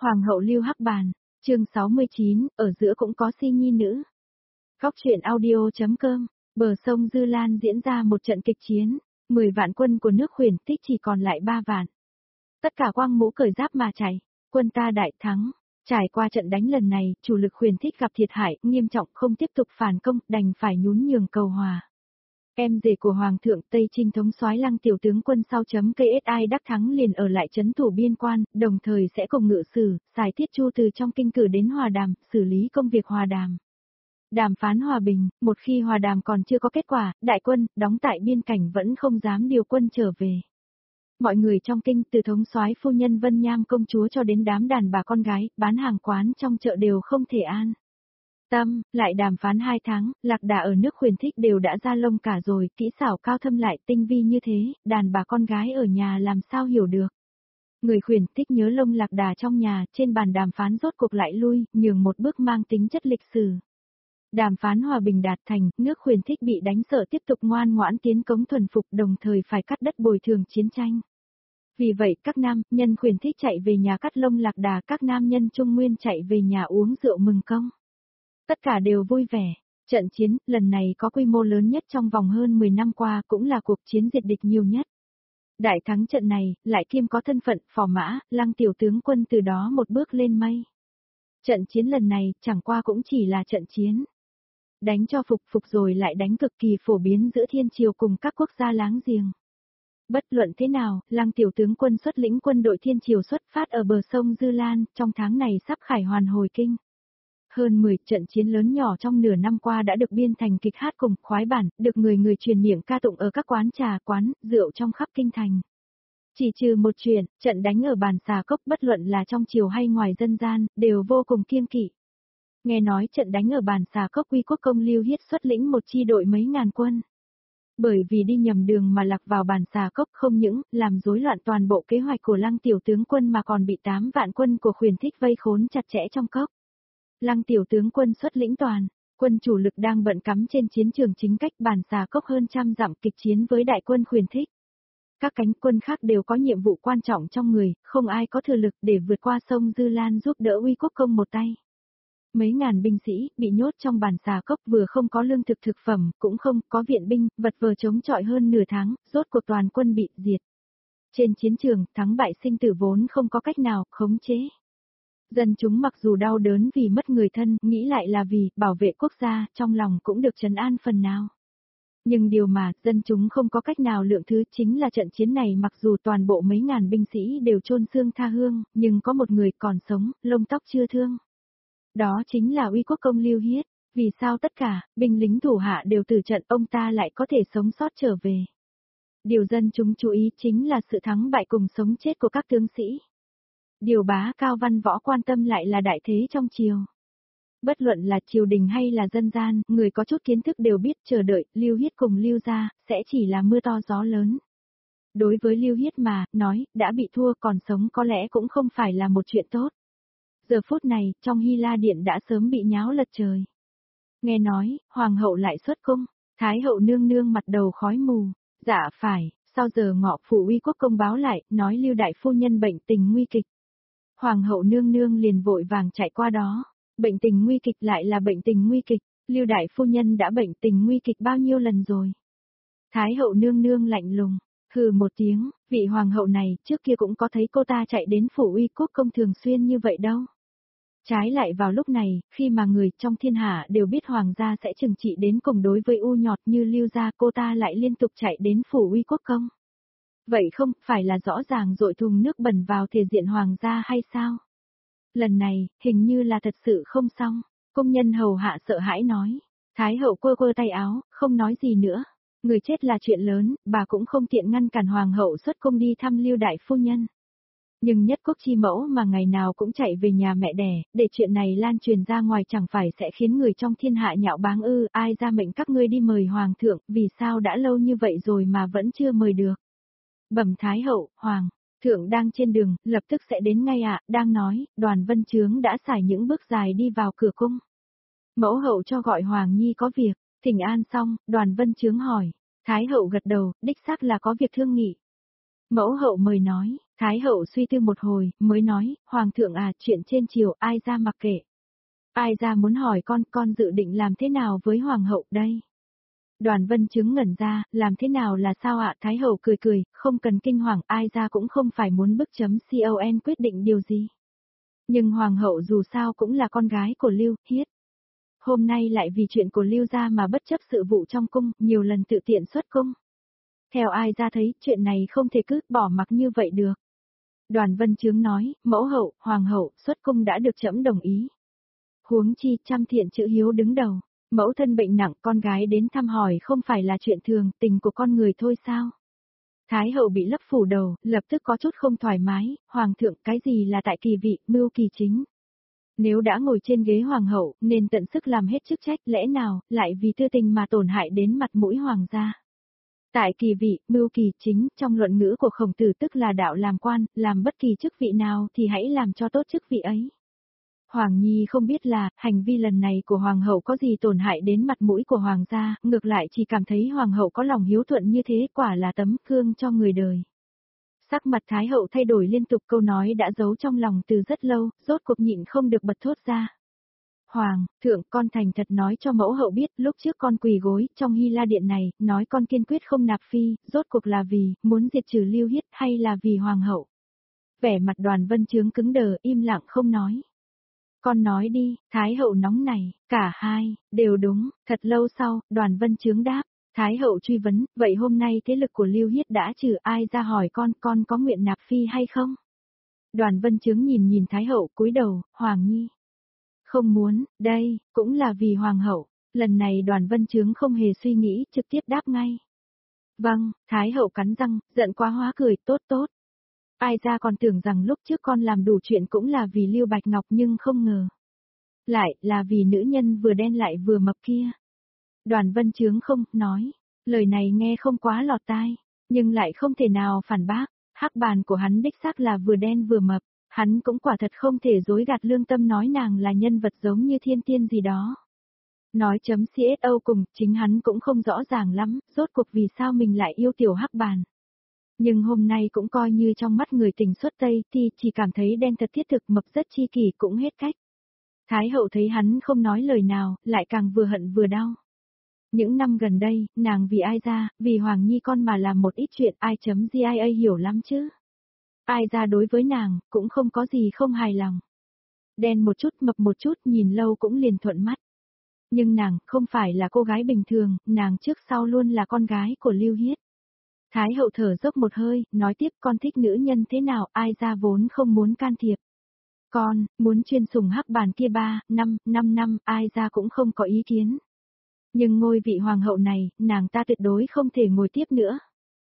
Hoàng hậu Lưu Hắc Bàn, chương 69, ở giữa cũng có si nhi nữ. Góc truyện audio.com, bờ sông Dư Lan diễn ra một trận kịch chiến, 10 vạn quân của nước Huyền Tích chỉ còn lại 3 vạn. Tất cả quang mũ cởi giáp mà chạy, quân ta đại thắng. Trải qua trận đánh lần này, chủ lực Huyền Tích gặp thiệt hại nghiêm trọng, không tiếp tục phản công, đành phải nhún nhường cầu hòa. Em rể của Hoàng thượng Tây Trinh thống soái Lăng tiểu tướng quân sau KSI đắc thắng liền ở lại trấn thủ biên quan, đồng thời sẽ cùng ngự sử, Sài Thiết Chu từ trong kinh cử đến hòa đàm, xử lý công việc hòa đàm. Đàm phán hòa bình, một khi hòa đàm còn chưa có kết quả, đại quân, đóng tại biên cảnh vẫn không dám điều quân trở về. Mọi người trong kinh từ thống soái phu nhân Vân Nham công chúa cho đến đám đàn bà con gái, bán hàng quán trong chợ đều không thể an tâm, lại đàm phán 2 tháng, lạc đà ở nước Huyền Thích đều đã ra lông cả rồi, kỹ xảo cao thâm lại tinh vi như thế, đàn bà con gái ở nhà làm sao hiểu được. Người Huyền Thích nhớ lông lạc đà trong nhà, trên bàn đàm phán rốt cuộc lại lui, nhường một bước mang tính chất lịch sử. Đàm phán hòa bình đạt thành, nước Huyền Thích bị đánh sợ tiếp tục ngoan ngoãn tiến cống thuần phục, đồng thời phải cắt đất bồi thường chiến tranh. Vì vậy các nam nhân Huyền Thích chạy về nhà cắt lông lạc đà, các nam nhân Trung Nguyên chạy về nhà uống rượu mừng công. Tất cả đều vui vẻ. Trận chiến lần này có quy mô lớn nhất trong vòng hơn 10 năm qua, cũng là cuộc chiến diệt địch nhiều nhất. Đại thắng trận này, lại kiêm có thân phận phò mã, Lăng tiểu tướng quân từ đó một bước lên mây. Trận chiến lần này chẳng qua cũng chỉ là trận chiến. Đánh cho phục rồi lại đánh cực kỳ phổ biến giữa thiên triều cùng các quốc gia láng giềng. Bất luận thế nào, Lăng tiểu tướng quân xuất lĩnh quân đội thiên triều xuất phát ở bờ sông Dư Lan, trong tháng này sắp khải hoàn hồi kinh. Hơn 10 trận chiến lớn nhỏ trong nửa năm qua đã được biên thành kịch hát cùng khoái bản, được người truyền miệng ca tụng ở các quán trà, quán, rượu trong khắp kinh thành. Chỉ trừ một chuyện, trận đánh ở Bàn Xà Cốc bất luận là trong triều hay ngoài dân gian, đều vô cùng kiêng kỵ. Nghe nói trận đánh ở Bàn Xà Cốc Uy Quốc công Lưu Hiết xuất lĩnh một chi đội mấy ngàn quân. Bởi vì đi nhầm đường mà lạc vào Bàn Xà Cốc không những làm rối loạn toàn bộ kế hoạch của Lăng tiểu tướng quân mà còn bị 8 vạn quân của Huyền Thích vây khốn chặt chẽ trong cốc. Lăng tiểu tướng quân xuất lĩnh toàn, quân chủ lực đang bận cắm trên chiến trường chính cách Bàn Xà Cốc hơn trăm dặm kịch chiến với đại quân Huyền Thích. Các cánh quân khác đều có nhiệm vụ quan trọng trong người, không ai có thừa lực để vượt qua sông Dư Lan giúp đỡ Uy Quốc công một tay. Mấy ngàn binh sĩ bị nhốt trong Bàn Xà Cốc vừa không có lương thực thực phẩm, cũng không có viện binh, vật vờ chống chọi hơn nửa tháng, rốt cuộc toàn quân bị diệt. Trên chiến trường, thắng bại sinh tử vốn không có cách nào khống chế. Dân chúng mặc dù đau đớn vì mất người thân, nghĩ lại là vì bảo vệ quốc gia, trong lòng cũng được trấn an phần nào. Nhưng điều mà dân chúng không có cách nào lượng thứ chính là trận chiến này mặc dù toàn bộ mấy ngàn binh sĩ đều chôn xương tha hương, nhưng có một người còn sống, lông tóc chưa thương. Đó chính là Uy Quốc công Lưu Hiết. Vì sao tất cả binh lính thủ hạ đều tử trận, ông ta lại có thể sống sót trở về? Điều dân chúng chú ý chính là sự thắng bại cùng sống chết của các tướng sĩ. Điều bá cao văn võ quan tâm lại là đại thế trong triều. Bất luận là triều đình hay là dân gian, người có chút kiến thức đều biết chờ đợi Lưu Hiết cùng Lưu gia sẽ chỉ là mưa to gió lớn. Đối với Lưu Hiết mà, nói, đã bị thua còn sống có lẽ cũng không phải là một chuyện tốt. Giờ phút này, trong Hy La Điện đã sớm bị nháo lật trời. Nghe nói, Hoàng hậu lại xuất cung, Thái hậu nương nương mặt đầu khói mù. Dạ phải, sau giờ ngọ phủ Uy Quốc công báo lại, nói Lưu đại phu nhân bệnh tình nguy kịch. Hoàng hậu nương nương liền vội vàng chạy qua đó. Bệnh tình nguy kịch lại là bệnh tình nguy kịch, Lưu đại phu nhân đã bệnh tình nguy kịch bao nhiêu lần rồi? Thái hậu nương nương lạnh lùng, hừ một tiếng, vị hoàng hậu này trước kia cũng có thấy cô ta chạy đến phủ Uy Quốc công thường xuyên như vậy đâu. Trái lại vào lúc này, khi mà người trong thiên hạ đều biết hoàng gia sẽ trừng trị đến cùng đối với u nhọt như Lưu gia, cô ta lại liên tục chạy đến phủ Uy Quốc công. Vậy không phải là rõ ràng dội thùng nước bẩn vào thể diện hoàng gia hay sao? Lần này, hình như là thật sự không xong. Công nhân hầu hạ sợ hãi nói. Thái hậu quơ tay áo, không nói gì nữa. Người chết là chuyện lớn, bà cũng không tiện ngăn cản hoàng hậu xuất cung đi thăm Lưu đại phu nhân. Nhưng nhất quốc chi mẫu mà ngày nào cũng chạy về nhà mẹ đẻ, để chuyện này lan truyền ra ngoài chẳng phải sẽ khiến người trong thiên hạ nhạo báng ư? Ai ra mệnh các ngươi đi mời hoàng thượng, vì sao đã lâu như vậy rồi mà vẫn chưa mời được? Bẩm Thái hậu, hoàng thượng đang trên đường, lập tức sẽ đến ngay ạ. Đang nói, Đoàn Vân Chướng đã xài những bước dài đi vào cửa cung. Mẫu hậu cho gọi Hoàng Nhi có việc. Thỉnh an xong, Đoàn Vân Chướng hỏi. Thái hậu gật đầu, đích xác là có việc thương nghị. Mẫu hậu mời nói, Thái hậu suy tư một hồi, mới nói, Hoàng thượng à, chuyện trên triều ai ra mặc kệ. Ai ra muốn hỏi con dự định làm thế nào với Hoàng hậu đây? Đoàn Vân Chứng ngẩn ra, làm thế nào là sao ạ? Thái hậu cười cười, không cần kinh hoàng, ai ra cũng không phải muốn bức chấm con quyết định điều gì. Nhưng Hoàng hậu dù sao cũng là con gái của Lưu Hiết. Hôm nay lại vì chuyện của Lưu gia mà bất chấp sự vụ trong cung, nhiều lần tự tiện xuất cung. Theo ai ra thấy, chuyện này không thể cứ bỏ mặc như vậy được. Đoàn Vân Chướng nói, mẫu hậu, hoàng hậu, xuất cung đã được trẫm đồng ý. Huống chi, trăm thiện chữ hiếu đứng đầu. Mẫu thân bệnh nặng, con gái đến thăm hỏi không phải là chuyện thường, tình của con người thôi sao? Thái hậu bị lấp phủ đầu, lập tức có chút không thoải mái, hoàng thượng cái gì là tại kỳ vị, mưu kỳ chính. Nếu đã ngồi trên ghế hoàng hậu, nên tận sức làm hết chức trách, lẽ nào, lại vì tư tình mà tổn hại đến mặt mũi hoàng gia. Tại kỳ vị, mưu kỳ chính, trong luận ngữ của Khổng Tử tức là đạo làm quan, làm bất kỳ chức vị nào thì hãy làm cho tốt chức vị ấy. Hoàng Nhi không biết là, hành vi lần này của Hoàng hậu có gì tổn hại đến mặt mũi của Hoàng gia, ngược lại chỉ cảm thấy Hoàng hậu có lòng hiếu thuận như thế quả là tấm gương cho người đời. Sắc mặt Thái hậu thay đổi liên tục, câu nói đã giấu trong lòng từ rất lâu, rốt cuộc nhịn không được bật thốt ra. Hoàng thượng, con thành thật nói cho mẫu hậu biết, lúc trước con quỳ gối trong Hy La Điện này, nói con kiên quyết không nạp phi, rốt cuộc là vì, muốn diệt trừ Lưu Hiết hay là vì Hoàng hậu? Vẻ mặt Đoàn Vân Chướng cứng đờ, im lặng không nói. Con nói đi, Thái hậu nóng này, cả hai, đều đúng. Thật lâu sau, Đoàn Vân Chướng đáp. Thái hậu truy vấn, vậy hôm nay thế lực của Lưu Hiết đã trừ, ai ra hỏi con có nguyện nạp phi hay không? Đoàn Vân Chướng nhìn Thái hậu, cúi đầu, Hoàng Nhi. Không muốn, đây, cũng là vì Hoàng hậu. Lần này Đoàn Vân Chướng không hề suy nghĩ, trực tiếp đáp ngay. Vâng, Thái hậu cắn răng, giận quá hóa cười, tốt tốt. Ai ra còn tưởng rằng lúc trước con làm đủ chuyện cũng là vì Lưu Bạch Ngọc nhưng không ngờ. Lại là vì nữ nhân vừa đen lại vừa mập kia. Đoàn Vân Chướng không, nói. Lời này nghe không quá lọt tai, nhưng lại không thể nào phản bác. Hắc bàn của hắn đích xác là vừa đen vừa mập. Hắn cũng quả thật không thể dối gạt lương tâm nói nàng là nhân vật giống như thiên tiên gì đó. Nói chấm CSO cùng, chính hắn cũng không rõ ràng lắm, rốt cuộc vì sao mình lại yêu tiểu hắc bàn. Nhưng hôm nay cũng coi như trong mắt người tình xuất Tây thì chỉ cảm thấy đen thật thiết thực, mập rất chi kỷ cũng hết cách. Thái hậu thấy hắn không nói lời nào, lại càng vừa hận vừa đau. Những năm gần đây, nàng vì ai ra, vì Hoàng Nhi con mà làm một ít chuyện ai chấm GIA hiểu lắm chứ. Ai ra đối với nàng, cũng không có gì không hài lòng. Đen một chút mập một chút nhìn lâu cũng liền thuận mắt. Nhưng nàng không phải là cô gái bình thường, nàng trước sau luôn là con gái của Lưu Hiết. Thái hậu thở dốc một hơi, nói tiếp con thích nữ nhân thế nào, ai ra vốn không muốn can thiệp. Con, muốn chuyên sủng hắc bàn kia 5 năm, ai ra cũng không có ý kiến. Nhưng ngôi vị hoàng hậu này, nàng ta tuyệt đối không thể ngồi tiếp nữa.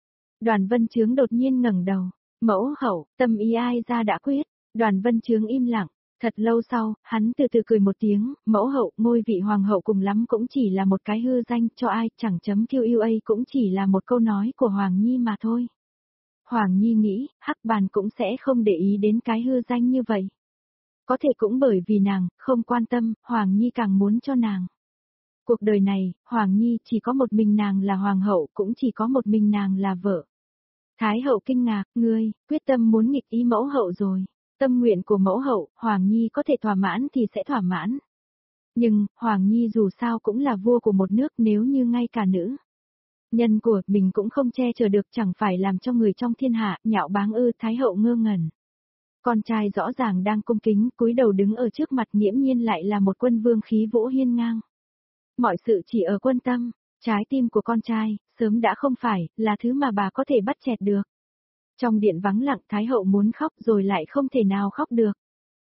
Đoàn Vân Chướng đột nhiên ngẩng đầu. Mẫu hậu, tâm ý ai ra đã quyết. Đoàn Vân Chướng im lặng. Thật lâu sau, hắn từ từ cười một tiếng, mẫu hậu, ngôi vị hoàng hậu cùng lắm cũng chỉ là một cái hư danh cho ai, chẳng chấm QUA cũng chỉ là một câu nói của Hoàng Nhi mà thôi. Hoàng Nhi nghĩ, hắc bàn cũng sẽ không để ý đến cái hư danh như vậy. Có thể cũng bởi vì nàng, không quan tâm, Hoàng Nhi càng muốn cho nàng. Cuộc đời này, Hoàng Nhi chỉ có một mình nàng là hoàng hậu, cũng chỉ có một mình nàng là vợ. Thái hậu kinh ngạc, ngươi, quyết tâm muốn nghịch ý mẫu hậu rồi. Tâm nguyện của mẫu hậu, Hoàng Nhi có thể thỏa mãn thì sẽ thỏa mãn. Nhưng, Hoàng Nhi dù sao cũng là vua của một nước, nếu như ngay cả nữ nhân của mình cũng không che chở được, chẳng phải làm cho người trong thiên hạ nhạo báng ư? Thái hậu ngơ ngẩn. Con trai rõ ràng đang cung kính, cúi đầu đứng ở trước mặt, nghiễm nhiên lại là một quân vương khí vũ hiên ngang. Mọi sự chỉ ở quân tâm, trái tim của con trai, sớm đã không phải là thứ mà bà có thể bắt chẹt được. Trong điện vắng lặng, Thái hậu muốn khóc rồi lại không thể nào khóc được.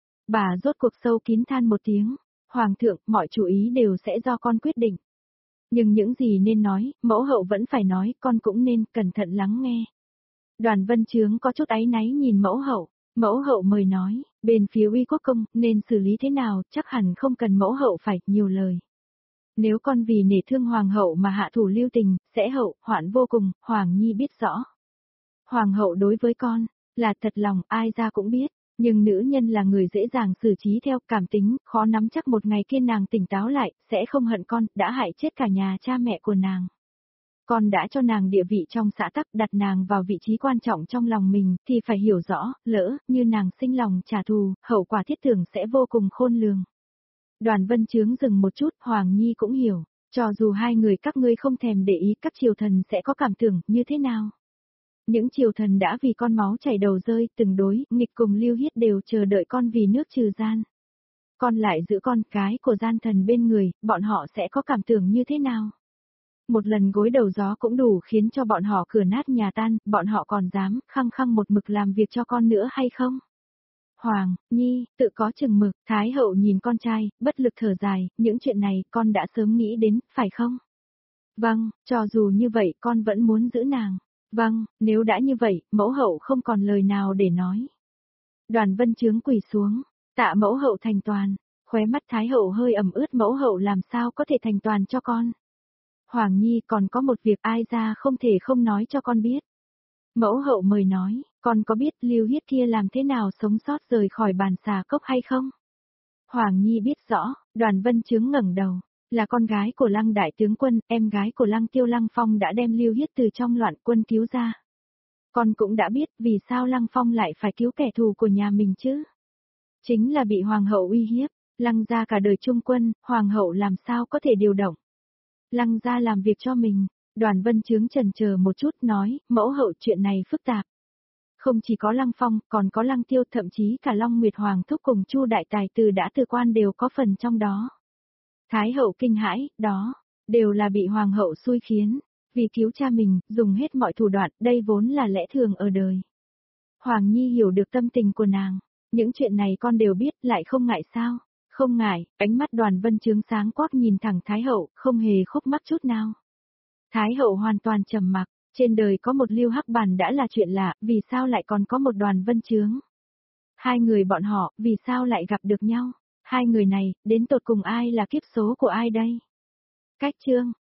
Bà rốt cuộc sâu kín than một tiếng, Hoàng thượng, mọi chủ ý đều sẽ do con quyết định. Nhưng những gì nên nói, mẫu hậu vẫn phải nói, con cũng nên cẩn thận lắng nghe. Đoàn Vân Chướng có chút áy náy nhìn mẫu hậu mời nói, bên phía Uy Quốc công, nên xử lý thế nào, chắc hẳn không cần mẫu hậu phải nhiều lời. Nếu con vì nể thương hoàng hậu mà hạ thủ lưu tình, sẽ hậu, hoạn vô cùng, Hoàng Nhi biết rõ. Hoàng hậu đối với con, là thật lòng, ai ra cũng biết, nhưng nữ nhân là người dễ dàng xử trí theo cảm tính, khó nắm chắc một ngày kia nàng tỉnh táo lại, sẽ không hận con, đã hại chết cả nhà cha mẹ của nàng. Con đã cho nàng địa vị trong xã tắc, đặt nàng vào vị trí quan trọng trong lòng mình, thì phải hiểu rõ, lỡ như nàng sinh lòng trả thù, hậu quả thiết tưởng sẽ vô cùng khôn lường. Đoàn Vân Chướng dừng một chút, Hoàng Nhi cũng hiểu, cho dù hai người các ngươi không thèm để ý, các triều thần sẽ có cảm tưởng như thế nào. Những triều thần đã vì con máu chảy đầu rơi, từng đối, nghịch cùng Lưu Hiết đều chờ đợi con vì nước trừ gian. Con lại giữ con cái của gian thần bên người, bọn họ sẽ có cảm tưởng như thế nào? Một lần gối đầu gió cũng đủ khiến cho bọn họ cửa nát nhà tan, bọn họ còn dám khăng khăng một mực làm việc cho con nữa hay không? Hoàng, Nhi, tự có chừng mực, Thái hậu nhìn con trai, bất lực thở dài, những chuyện này con đã sớm nghĩ đến, phải không? Vâng, cho dù như vậy con vẫn muốn giữ nàng. Vâng, nếu đã như vậy, mẫu hậu không còn lời nào để nói. Đoàn Vân Chướng quỳ xuống, tạ mẫu hậu thành toàn, khóe mắt Thái hậu hơi ẩm ướt, mẫu hậu làm sao có thể thành toàn cho con. Hoàng Nhi còn có một việc ai ra không thể không nói cho con biết. Mẫu hậu mời nói, con có biết Lưu Hiết kia làm thế nào sống sót rời khỏi bàn xà cốc hay không? Hoàng Nhi biết rõ, Đoàn Vân Chướng ngẩng đầu, là con gái của Lăng đại tướng quân, em gái của Lăng Tiêu Lăng Phong đã đem Lưu Hiết từ trong loạn quân cứu ra. Con cũng đã biết vì sao Lăng Phong lại phải cứu kẻ thù của nhà mình chứ? Chính là bị hoàng hậu uy hiếp, Lăng gia cả đời trung quân, hoàng hậu làm sao có thể điều động. Lăng gia làm việc cho mình. Đoàn Vân Chướng chần chờ một chút nói, mẫu hậu chuyện này phức tạp. Không chỉ có Lăng Phong, còn có Lăng Tiêu, thậm chí cả Long Nguyệt Hoàng thúc cùng Chu đại tài tử đã từ quan đều có phần trong đó. Thái hậu kinh hãi, đó, đều là bị hoàng hậu xui khiến, vì cứu cha mình, dùng hết mọi thủ đoạn, đây vốn là lẽ thường ở đời. Hoàng Nhi hiểu được tâm tình của nàng, những chuyện này con đều biết, lại không ngại sao? Không ngại, ánh mắt Đoàn Vân Chướng sáng quắc nhìn thẳng Thái hậu, không hề khúc mắc chút nào. Thái hậu hoàn toàn trầm mặc, trên đời có một Lưu Hắc Bản đã là chuyện lạ, vì sao lại còn có một Đoàn Vân Chướng? Hai người bọn họ, vì sao lại gặp được nhau? Hai người này, đến tột cùng ai là kiếp số của ai đây? Cách chương